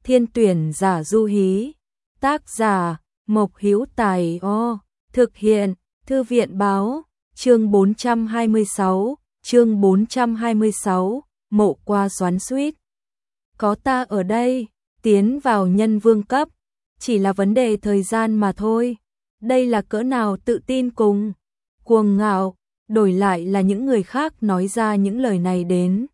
Thiên tuyển giả du hí. Tác giả Mộc Hữu Tài. Thực hiện Thư viện báo. Chương 426, Mộ Qua xoắn xuýt. Có ta ở đây, tiến vào nhân vương cấp, chỉ là vấn đề thời gian mà thôi. Đây là cỡ nào tự tin cùng cuồng ngạo, đổi lại là những người khác nói ra những lời này đến.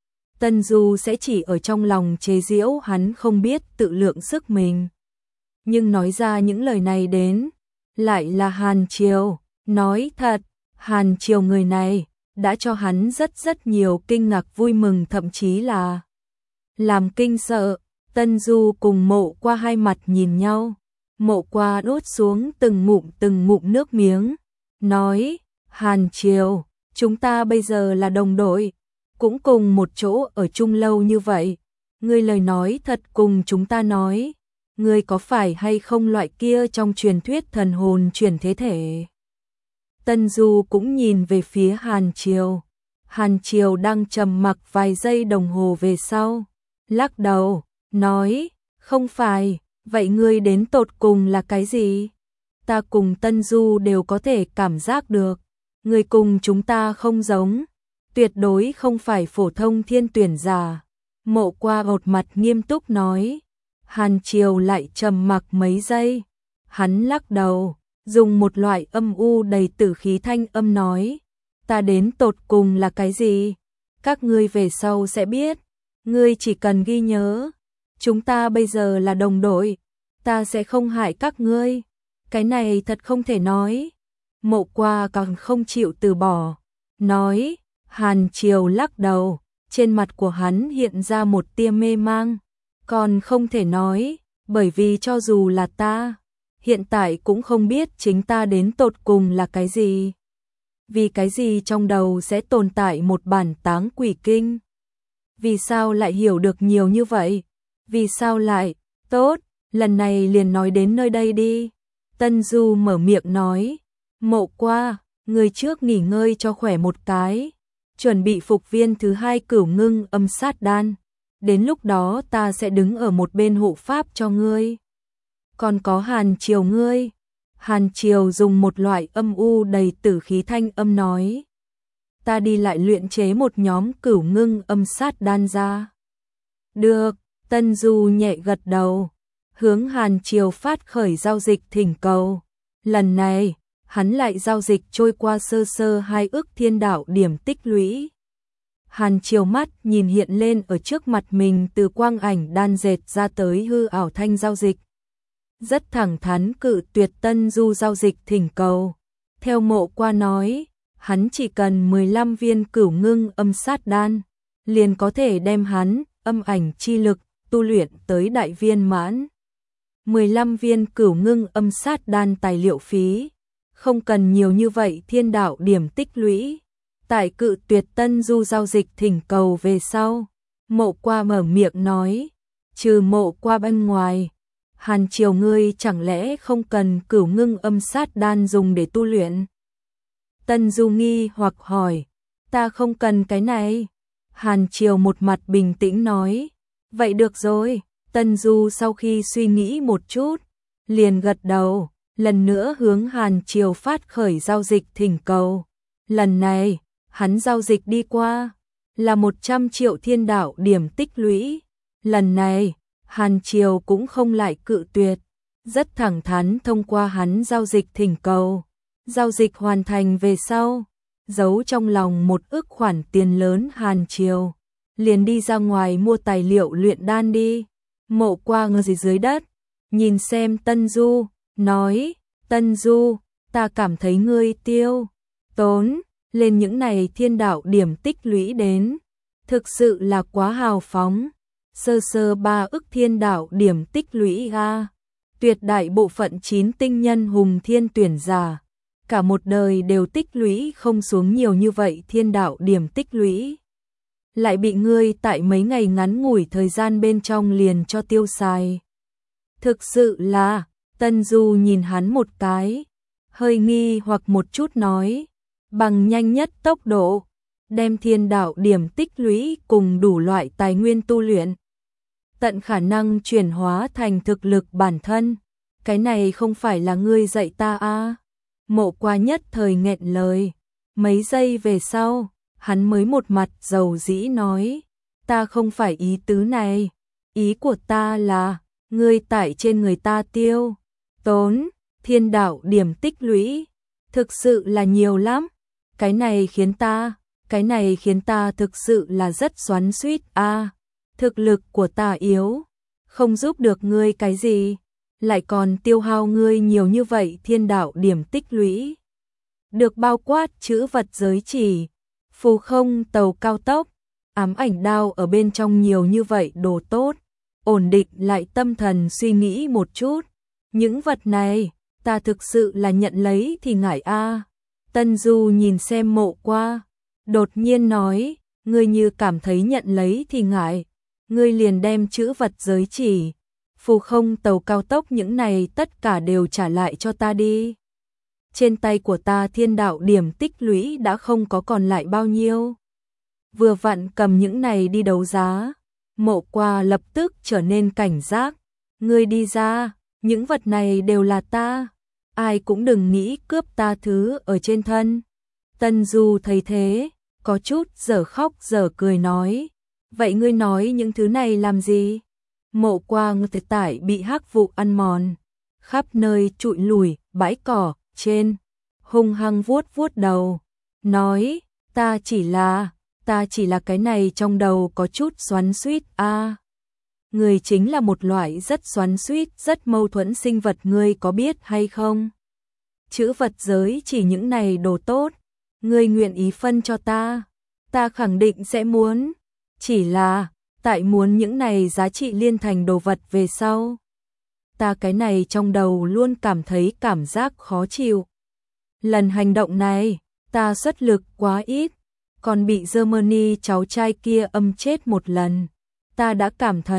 Tân Du sẽ chỉ ở trong lòng chế giễu hắn không biết tự lượng sức mình. Nhưng nói ra những lời này đến, lại là Hàn Triều. Nói thật, Hàn Triều người này đã cho hắn rất nhiều kinh ngạc, vui mừng, thậm chí là làm kinh sợ. Tân Du cùng Mộ Qua hai mặt nhìn nhau. Mộ Qua đốt xuống từng ngụm nước miếng, nói: Hàn Triều, chúng ta bây giờ là đồng đội, cũng cùng một chỗ ở chung lâu như vậy. Ngươi lời nói thật cùng chúng ta nói, ngươi có phải hay không loại kia trong truyền thuyết thần hồn chuyển thế thể? Tân Du cũng nhìn về phía Hàn Triều. Hàn Triều đang trầm mặc vài giây đồng hồ về sau, lắc đầu, nói: không phải. Vậy ngươi đến tột cùng là cái gì? Ta cùng Tân Du đều có thể cảm giác được, ngươi cùng chúng ta không giống, tuyệt đối không phải phổ thông thiên tuyển giả. Mộ Qua một mặt nghiêm túc nói. Hàn Triều lại trầm mặc mấy giây, hắn lắc đầu, dùng một loại âm u đầy tử khí thanh âm nói: ta đến tột cùng là cái gì? Các ngươi về sau sẽ biết, ngươi chỉ cần ghi nhớ, chúng ta bây giờ là đồng đội, ta sẽ không hại các ngươi. Cái này thật không thể nói. Mộ Qua càng không chịu từ bỏ, nói. Hàn Triều lắc đầu, trên mặt của hắn hiện ra một tia mê mang. Còn không thể nói, bởi vì cho dù là ta, hiện tại cũng không biết chính ta đến tột cùng là cái gì. Vì cái gì trong đầu sẽ tồn tại một bản táng quỷ kinh? Vì sao lại hiểu được nhiều như vậy? Vì sao lại? Tốt, lần này liền nói đến nơi đây đi. Tân Du mở miệng nói. Mộ Qua, người trước nghỉ ngơi cho khỏe một cái, chuẩn bị phục viên thứ 2 Cửu Ngưng Âm Sát Đan. Đến lúc đó ta sẽ đứng ở một bên hộ pháp cho ngươi. Còn có Hàn Triều ngươi. Hàn Triều dùng một loại âm u đầy tử khí thanh âm nói. Ta đi lại luyện chế một nhóm Cửu Ngưng Âm Sát Đan ra. Được, Tân Du nhẹ gật đầu, hướng Hàn Triều phát khởi giao dịch thỉnh cầu. Lần này, hắn lại giao dịch trôi qua sơ 2 ức thiên đạo điểm tích lũy. Hàn Triều mắt nhìn hiện lên ở trước mặt mình từ quang ảnh đan dệt ra tới hư ảo thanh giao dịch. Rất thẳng thắn cự tuyệt Tân Du giao dịch thỉnh cầu. Theo Mộ Qua nói, hắn chỉ cần 15 viên Cửu Ngưng Âm Sát Đan, liền có thể đem hắn âm ảnh chi lực tu luyện tới đại viên mãn. 15 viên Cửu Ngưng Âm Sát Đan tài liệu phí, không cần nhiều như vậy thiên đạo điểm tích lũy. Tại cự tuyệt Tân Du giao dịch thỉnh cầu về sau, Mộ Qua mở miệng nói, trừ Mộ Qua bên ngoài, Hàn Triều ngươi chẳng lẽ không cần Cửu Ngưng Âm Sát Đan dùng để tu luyện? Tân Du nghi hoặc hỏi, ta không cần cái này. Hàn Triều một mặt bình tĩnh nói, vậy được rồi. Tân Du sau khi suy nghĩ một chút, liền gật đầu, lần nữa hướng Hàn Triều phát khởi giao dịch thỉnh cầu. Lần này, hắn giao dịch đi qua là 100 triệu thiên đạo điểm tích lũy. Lần này, Hàn Triều cũng không lại cự tuyệt, rất thẳng thắn thông qua hắn giao dịch thỉnh cầu. Giao dịch hoàn thành về sau, giấu trong lòng một ức khoản tiền lớn Hàn Triều, liền đi ra ngoài mua tài liệu luyện đan đi. Mộ Qua ngồi dưới đất, nhìn xem Tân Du, nói, Tân Du, ta cảm thấy ngươi tiêu tốn lên những này thiên đạo điểm tích lũy đến, thực sự là quá hào phóng. Sơ 3 ức thiên đạo điểm tích lũy ga, tuyệt đại bộ phận 9 tinh nhân hùng thiên tuyển giả, cả một đời đều tích lũy không xuống nhiều như vậy thiên đạo điểm tích lũy. Lại bị ngươi tại mấy ngày ngắn ngủi thời gian bên trong liền cho tiêu xài. Thực sự là, Tân Du nhìn hắn một cái, hơi nghi hoặc một chút nói, bằng nhanh nhất tốc độ, đem thiên đạo điểm tích lũy cùng đủ loại tài nguyên tu luyện tận khả năng chuyển hóa thành thực lực bản thân. Cái này không phải là ngươi dạy ta à? Mộ Qua nhất thời nghẹn lời. Mấy giây về sau, hắn mới một mặt dầu dĩ nói, ta không phải ý tứ này. Ý của ta là, ngươi tại trên người ta tiêu tốn thiên đạo điểm tích lũy, thực sự là nhiều lắm. Cái này khiến ta thực sự là rất xoắn xuýt a. Thực lực của ta yếu, không giúp được ngươi cái gì, lại còn tiêu hao ngươi nhiều như vậy thiên đạo điểm tích lũy. Được bao quát chữ vật giới chỉ, phù không tàu cao tốc, ám ảnh đao ở bên trong nhiều như vậy đồ tốt. Ổn định lại tâm thần suy nghĩ một chút. Những vật này, ta thực sự là nhận lấy thì ngại a. Tân Du nhìn xem Mộ Qua, đột nhiên nói, ngươi như cảm thấy nhận lấy thì ngại, ngươi liền đem chữ vật giới chỉ, phù không tàu cao tốc những này tất cả đều trả lại cho ta đi. Trên tay của ta thiên đạo điểm tích lũy đã không có còn lại bao nhiêu. Vừa vặn cầm những này đi đấu giá. Mộ Qua lập tức trở nên cảnh giác. Ngươi đi ra, những vật này đều là ta. Ai cũng đừng nghĩ cướp ta thứ ở trên thân. Tân Du thấy thế, có chút dở khóc dở cười nói. Vậy ngươi nói những thứ này làm gì? Mộ Qua thực tại bị hắc vụ ăn mòn. Khắp nơi trụi lùi, bãi cỏ, trên. Hung hăng vuốt vuốt đầu. Nói, ta chỉ là cái này trong đầu có chút xoắn xuýt a. Người chính là một loại rất xoắn xuýt, rất mâu thuẫn sinh vật, ngươi có biết hay không? Chữ vật giới chỉ những này đồ tốt, ngươi nguyện ý phân cho ta khẳng định sẽ muốn. Chỉ là, tại muốn những này giá trị liên thành đồ vật về sau. Ta cái này trong đầu luôn cảm thấy cảm giác khó chịu. Lần hành động này, ta xuất lực quá ít. Còn bị Germany cháu trai kia âm chết một lần. Ta đã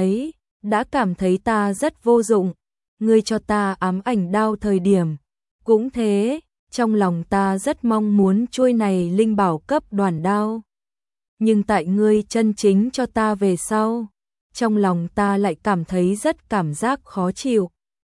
cảm thấy ta rất vô dụng. Ngươi cho ta ám ảnh đao thời điểm. Cũng thế, trong lòng ta rất mong muốn chuôi này linh bảo cấp đoàn đao. Nhưng tại ngươi chân chính cho ta về sau. Trong lòng ta lại cảm thấy rất cảm giác khó chịu.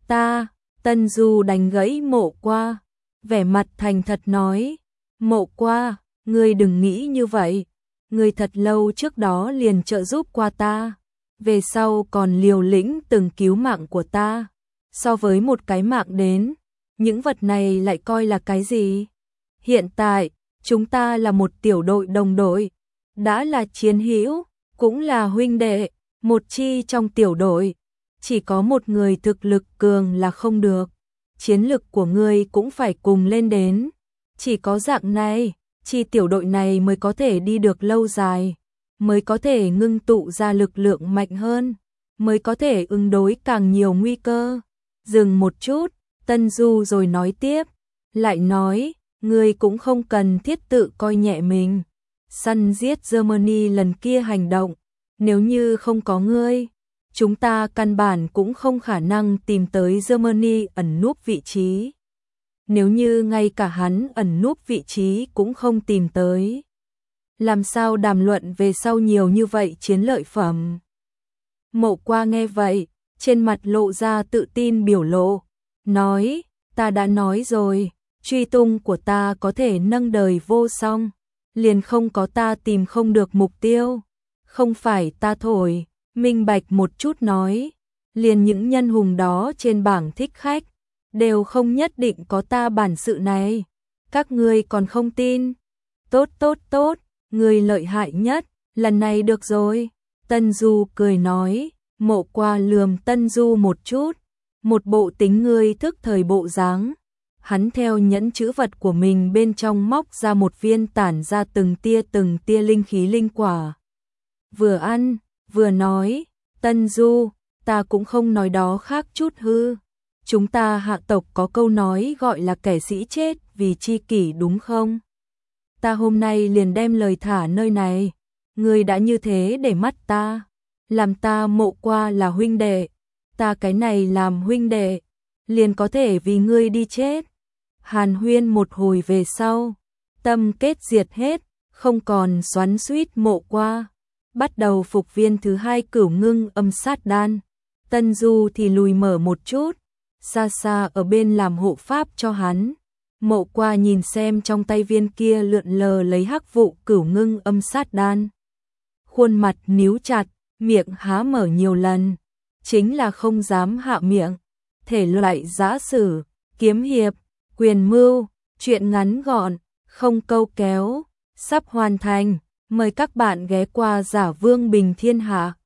Tân Du đánh gãy Mộ Qua. Vẻ mặt thành thật nói. Mộ Qua, ngươi đừng nghĩ như vậy, ngươi thật lâu trước đó liền trợ giúp qua ta, về sau còn liều lĩnh từng cứu mạng của ta, so với một cái mạng đến, những vật này lại coi là cái gì? Hiện tại, chúng ta là một tiểu đội đồng đội, đã là chiến hữu, cũng là huynh đệ, một chi trong tiểu đội, chỉ có một người thực lực cường là không được, chiến lực của ngươi cũng phải cùng lên đến, chỉ có dạng này. Chi tiểu đội này mới có thể đi được lâu dài, mới có thể ngưng tụ ra lực lượng mạnh hơn, mới có thể ứng đối càng nhiều nguy cơ. Dừng một chút, Tân Du rồi nói tiếp, lại nói, ngươi cũng không cần thiết tự coi nhẹ mình. Săn giết Germany lần kia hành động, nếu như không có ngươi, chúng ta căn bản cũng không khả năng tìm tới Germany ẩn núp vị trí. Nếu như ngay cả hắn ẩn núp vị trí cũng không tìm tới, làm sao đàm luận về sau nhiều như vậy chiến lợi phẩm? Mộ Qua nghe vậy, trên mặt lộ ra tự tin biểu lộ, nói, ta đã nói rồi, truy tung của ta có thể nâng đời vô song, liền không có ta tìm không được mục tiêu, không phải ta thổi, minh bạch một chút nói, liền những nhân hùng đó trên bảng thích khách, đều không nhất định có ta bản sự này, các ngươi còn không tin. Tốt, ngươi lợi hại nhất, lần này được rồi. Tân Du cười nói, Mộ Qua lườm Tân Du một chút, một bộ tính ngươi thức thời bộ dáng. Hắn theo nhẫn chữ vật của mình bên trong móc ra một viên tản ra từng tia linh khí linh quả. Vừa ăn, vừa nói, Tân Du, ta cũng không nói đó khác chút hư. Chúng ta hạ tộc có câu nói gọi là kẻ sĩ chết vì chi kỷ đúng không? Ta hôm nay liền đem lời thả nơi này. Ngươi đã như thế để mắt ta, làm ta Mộ Qua là huynh đệ, ta cái này làm huynh đệ, liền có thể vì ngươi đi chết. Hàn huyên một hồi về sau, tâm kết diệt hết, không còn xoắn xuýt Mộ Qua. bắt đầu phục viên thứ 2 Cửu Ngưng Âm Sát Đan. Tân Du thì lùi mở một chút, xa xa ở bên làm hộ pháp cho hắn. Mộ Qua nhìn xem trong tay viên kia lượn lờ lấy hắc vụ Cửu Ngưng Âm Sát Đan. Khuôn mặt níu chặt, miệng há mở nhiều lần, chính là không dám hạ miệng. Thể loại giã sử, kiếm hiệp, quyền mưu, truyện ngắn gọn, không câu kéo, sắp hoàn thành. Mời các bạn ghé qua Giả Vương Bình Thiên Hạ.